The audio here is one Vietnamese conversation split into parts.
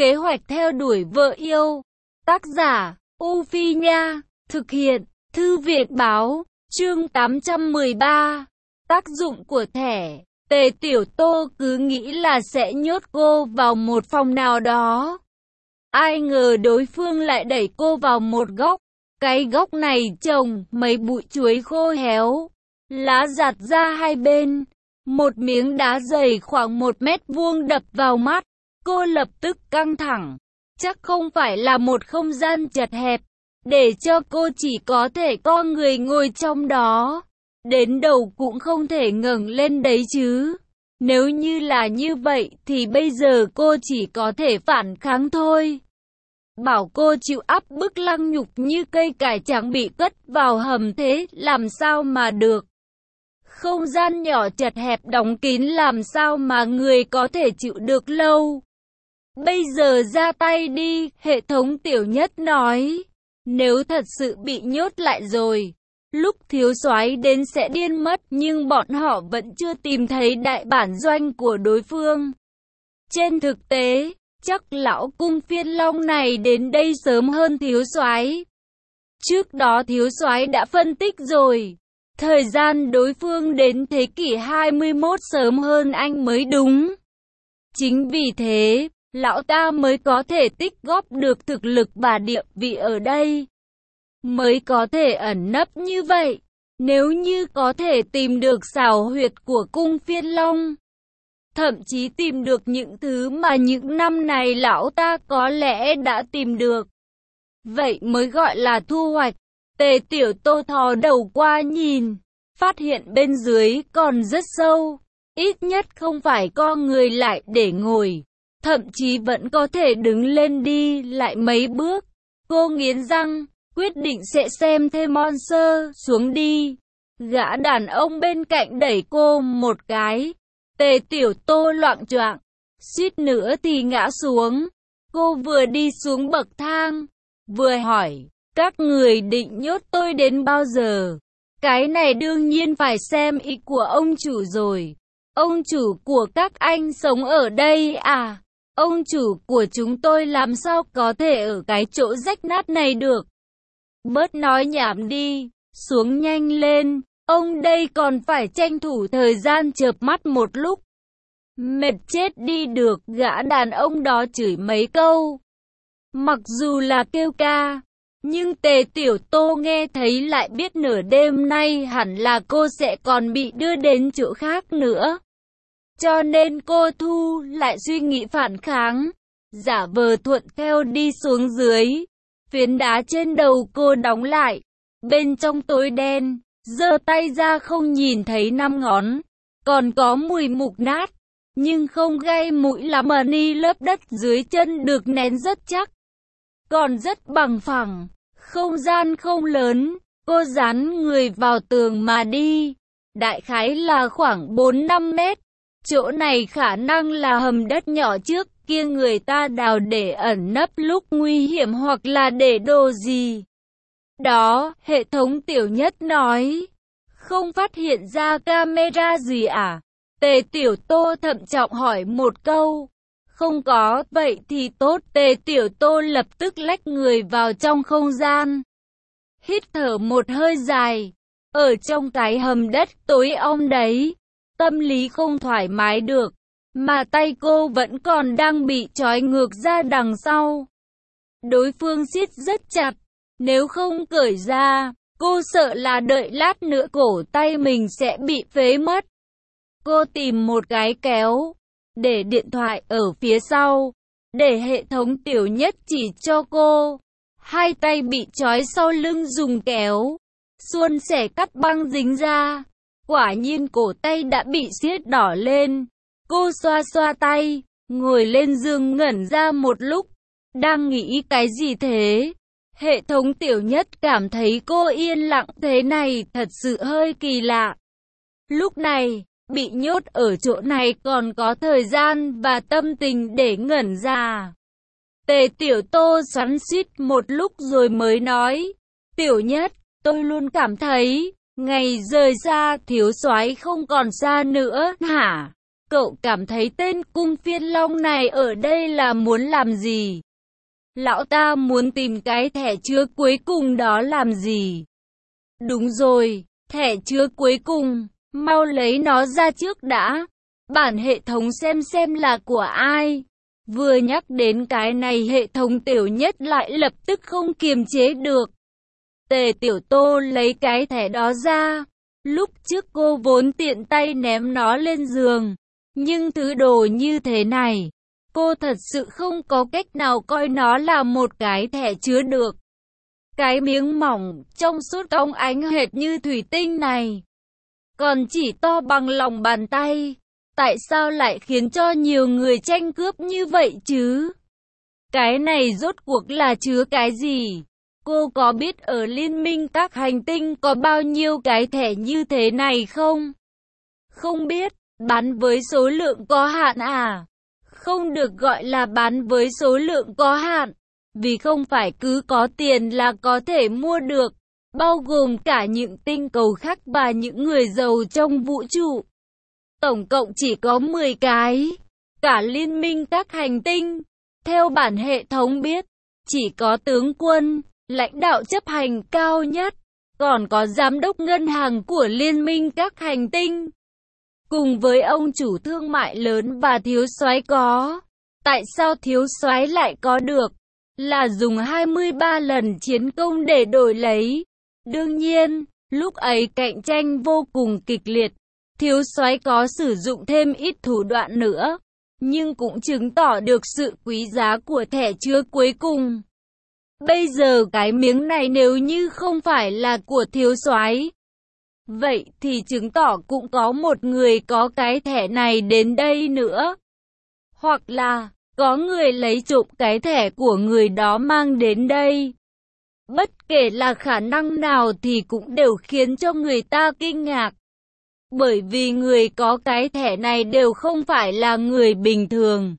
Kế hoạch theo đuổi vợ yêu. Tác giả, U Phi Nha. Thực hiện, Thư viện Báo. Chương 813. Tác dụng của thẻ. Tề Tiểu Tô cứ nghĩ là sẽ nhốt cô vào một phòng nào đó. Ai ngờ đối phương lại đẩy cô vào một góc. Cái góc này trồng mấy bụi chuối khô héo, lá rạt ra hai bên. Một miếng đá dày khoảng 1 mét vuông đập vào mắt. Cô lập tức căng thẳng. Chắc không phải là một không gian chật hẹp, để cho cô chỉ có thể co người ngồi trong đó. Đến đầu cũng không thể ngẩng lên đấy chứ. Nếu như là như vậy thì bây giờ cô chỉ có thể phản kháng thôi. Bảo cô chịu áp bức lăng nhục như cây cải trắng bị cất vào hầm thế làm sao mà được. Không gian nhỏ chật hẹp đóng kín làm sao mà người có thể chịu được lâu. Bây giờ ra tay đi, hệ thống Tiểu Nhất nói. Nếu thật sự bị nhốt lại rồi, lúc thiếu soái đến sẽ điên mất, nhưng bọn họ vẫn chưa tìm thấy đại bản doanh của đối phương. Trên thực tế, chắc lão cung phiên long này đến đây sớm hơn thiếu soái. Trước đó thiếu soái đã phân tích rồi, thời gian đối phương đến thế kỷ 21 sớm hơn anh mới đúng. Chính vì thế, lão ta mới có thể tích góp được thực lực và địa vị ở đây, mới có thể ẩn nấp như vậy. Nếu như có thể tìm được xào huyệt của cung phiên long, thậm chí tìm được những thứ mà những năm này lão ta có lẽ đã tìm được, vậy mới gọi là thu hoạch. Tề Tiểu Tô thò đầu qua nhìn, phát hiện bên dưới còn rất sâu, ít nhất không phải co người lại để ngồi, thậm chí vẫn có thể đứng lên đi lại mấy bước. Cô nghiến răng, quyết định sẽ xem thêm monster xuống đi. Gã đàn ông bên cạnh đẩy cô một cái. Tề Tiểu Tô loạng choạng, suýt nữa thì ngã xuống. Cô vừa đi xuống bậc thang, vừa hỏi, các người định nhốt tôi đến bao giờ? Cái này đương nhiên phải xem ý của ông chủ rồi. Ông chủ của các anh sống ở đây à? Ông chủ của chúng tôi làm sao có thể ở cái chỗ rách nát này được? Bớt nói nhảm đi, xuống nhanh lên, ông đây còn phải tranh thủ thời gian chợp mắt một lúc. Mệt chết đi được, gã đàn ông đó chửi mấy câu. Mặc dù là kêu ca, nhưng Tề Tiểu Tô nghe thấy lại biết nửa đêm nay hẳn là cô sẽ còn bị đưa đến chỗ khác nữa. Cho nên cô thu lại suy nghĩ phản kháng, giả vờ thuận theo đi xuống dưới. Phiến đá trên đầu cô đóng lại, bên trong tối đen, giơ tay ra không nhìn thấy 5 ngón, còn có mùi mục nát, nhưng không gây mũi lắm. Ni lớp đất dưới chân được nén rất chắc, còn rất bằng phẳng, không gian không lớn. Cô dán người vào tường mà đi, đại khái là khoảng 4-5 mét. Chỗ này khả năng là hầm đất nhỏ trước kia người ta đào để ẩn nấp lúc nguy hiểm hoặc là để đồ gì đó, hệ thống Tiểu Nhất nói. Không phát hiện ra camera gì à? Tề Tiểu Tô thận trọng hỏi một câu. Không có, vậy thì tốt. Tề Tiểu Tô lập tức lách người vào trong không gian, hít thở một hơi dài. Ở trong cái hầm đất tối om đấy, tâm lý không thoải mái được, mà tay cô vẫn còn đang bị trói ngược ra đằng sau. Đối phương siết rất chặt, nếu không cởi ra, cô sợ là đợi lát nữa cổ tay mình sẽ bị phế mất. Cô tìm một cái kéo, để điện thoại ở phía sau, để hệ thống Tiểu Nhất chỉ cho cô. Hai tay bị trói sau lưng dùng kéo, suôn sẻ cắt băng dính ra. Quả nhiên cổ tay đã bị siết đỏ lên. Cô xoa xoa tay, ngồi lên giường ngẩn ra một lúc. Đang nghĩ cái gì thế? Hệ thống Tiểu Nhất cảm thấy cô yên lặng thế này thật sự hơi kỳ lạ. Lúc này, bị nhốt ở chỗ này còn có thời gian và tâm tình để ngẩn ra. Tề Tiểu Tô xoắn xuýt một lúc rồi mới nói, Tiểu Nhất, tôi luôn cảm thấy ngày rời xa thiếu soái không còn xa nữa hả? Cậu cảm thấy tên cung phiên long này ở đây là muốn làm gì? Lão ta muốn tìm cái thẻ chứa cuối cùng đó làm gì? Đúng rồi, thẻ chứa cuối cùng, mau lấy nó ra trước đã. Bản hệ thống xem là của ai. Vừa nhắc đến cái này hệ thống Tiểu Nhất lại lập tức không kiềm chế được. Tề Tiểu Tô lấy cái thẻ đó ra. Lúc trước cô vốn tiện tay ném nó lên giường. Nhưng thứ đồ như thế này, cô thật sự không có cách nào coi nó là một cái thẻ chứa được. Cái miếng mỏng, trong suốt óng ánh hệt như thủy tinh này, còn chỉ to bằng lòng bàn tay. Tại sao lại khiến cho nhiều người tranh cướp như vậy chứ? Cái này rốt cuộc là chứa cái gì? Cô có biết ở Liên minh các hành tinh có bao nhiêu cái thẻ như thế này không? Không biết, bán với số lượng có hạn à? Không được gọi là bán với số lượng có hạn, vì không phải cứ có tiền là có thể mua được, bao gồm cả những tinh cầu khác và những người giàu trong vũ trụ. Tổng cộng chỉ có 10 cái, cả liên minh các hành tinh. Theo bản hệ thống biết, chỉ có tướng quân, lãnh đạo chấp hành cao nhất, còn có giám đốc ngân hàng của liên minh các hành tinh, cùng với ông chủ thương mại lớn và thiếu soái có. Tại sao thiếu soái lại có được? Là dùng 23 lần chiến công để đổi lấy. Đương nhiên, lúc ấy cạnh tranh vô cùng kịch liệt. Thiếu soái có sử dụng thêm ít thủ đoạn nữa, nhưng cũng chứng tỏ được sự quý giá của thẻ chứa cuối cùng. Bây giờ cái miếng này nếu như không phải là của thiếu soái, vậy thì chứng tỏ cũng có một người có cái thẻ này đến đây nữa. Hoặc là, có người lấy trộm cái thẻ của người đó mang đến đây. Bất kể là khả năng nào thì cũng đều khiến cho người ta kinh ngạc. Bởi vì người có cái thẻ này đều không phải là người bình thường.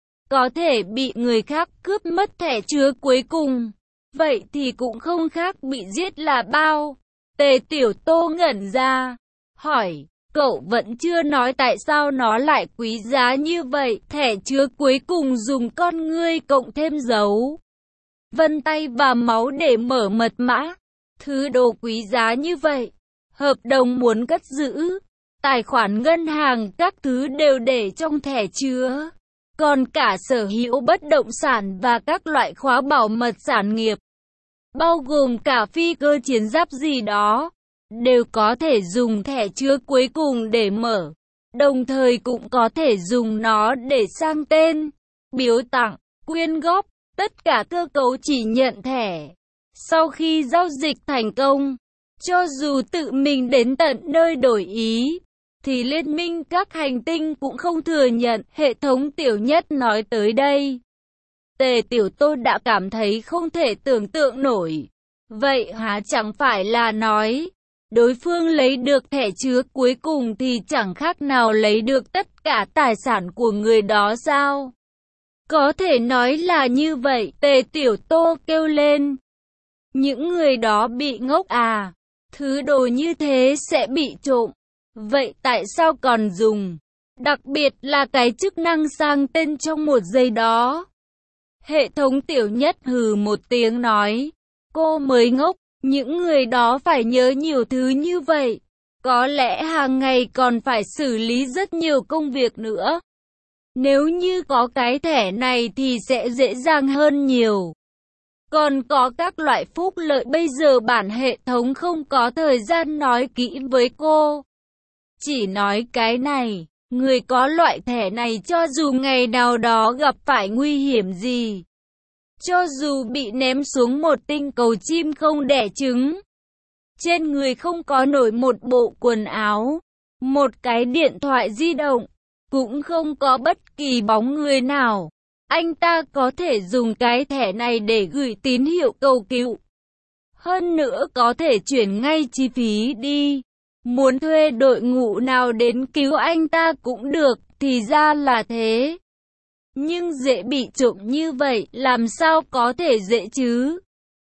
Có thể bị người khác cướp mất thẻ chứa cuối cùng. Vậy thì cũng không khác bị giết là bao. Tề Tiểu Tô ngẩn ra, hỏi, cậu vẫn chưa nói tại sao nó lại quý giá như vậy. Thẻ chứa cuối cùng dùng con ngươi cộng thêm dấu vân tay và máu để mở mật mã. Thứ đồ quý giá như vậy, hợp đồng muốn cất giữ, tài khoản ngân hàng các thứ đều để trong thẻ chứa. Còn cả sở hữu bất động sản và các loại khóa bảo mật sản nghiệp, bao gồm cả phi cơ chiến giáp gì đó, đều có thể dùng thẻ chứa cuối cùng để mở. Đồng thời cũng có thể dùng nó để sang tên, biếu tặng, quyên góp. Tất cả cơ cấu chỉ nhận thẻ sau khi giao dịch thành công. Cho dù tự mình đến tận nơi đổi ý, thì liên minh các hành tinh cũng không thừa nhận. Hệ thống Tiểu Nhất nói tới đây, Tề Tiểu Tô đã cảm thấy không thể tưởng tượng nổi. Vậy há chẳng phải là nói, đối phương lấy được thẻ chứa cuối cùng thì chẳng khác nào lấy được tất cả tài sản của người đó sao? Có thể nói là như vậy. Tề Tiểu Tô kêu lên. Những người đó bị ngốc à? Thứ đồ như thế sẽ bị trộm. Vậy tại sao còn dùng? Đặc biệt là cái chức năng sang tên trong một giây đó. Hệ thống Tiểu Nhất hừ một tiếng nói. Cô mới ngốc. Những người đó phải nhớ nhiều thứ như vậy. Có lẽ hàng ngày còn phải xử lý rất nhiều công việc nữa. Nếu như có cái thẻ này thì sẽ dễ dàng hơn nhiều. Còn có các loại phúc lợi bây giờ bản hệ thống không có thời gian nói kỹ với cô. Chỉ nói cái này, người có loại thẻ này cho dù ngày nào đó gặp phải nguy hiểm gì, cho dù bị ném xuống một tinh cầu chim không đẻ trứng, trên người không có nổi một bộ quần áo, một cái điện thoại di động, cũng không có bất kỳ bóng người nào, anh ta có thể dùng cái thẻ này để gửi tín hiệu cầu cứu. Hơn nữa có thể chuyển ngay chi phí đi. Muốn thuê đội ngũ nào đến cứu anh ta cũng được, thì ra là thế. Nhưng dễ bị trộm như vậy, làm sao có thể dễ chứ?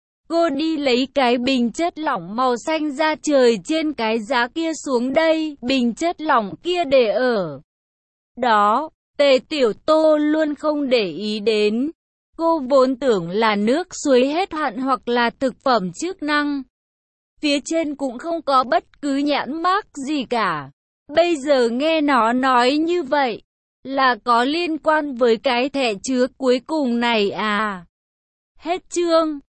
Cô đi lấy cái bình chất lỏng màu xanh ra trời trên cái giá kia xuống đây, bình chất lỏng kia để ở đó, Tề Tiểu Tô luôn không để ý đến. Cô vốn tưởng là nước suối hết hạn hoặc là thực phẩm chức năng. Phía trên cũng không có bất cứ nhãn mác gì cả. Bây giờ nghe nó nói như vậy, là có liên quan với cái thẻ chứa cuối cùng này à. Hết chương.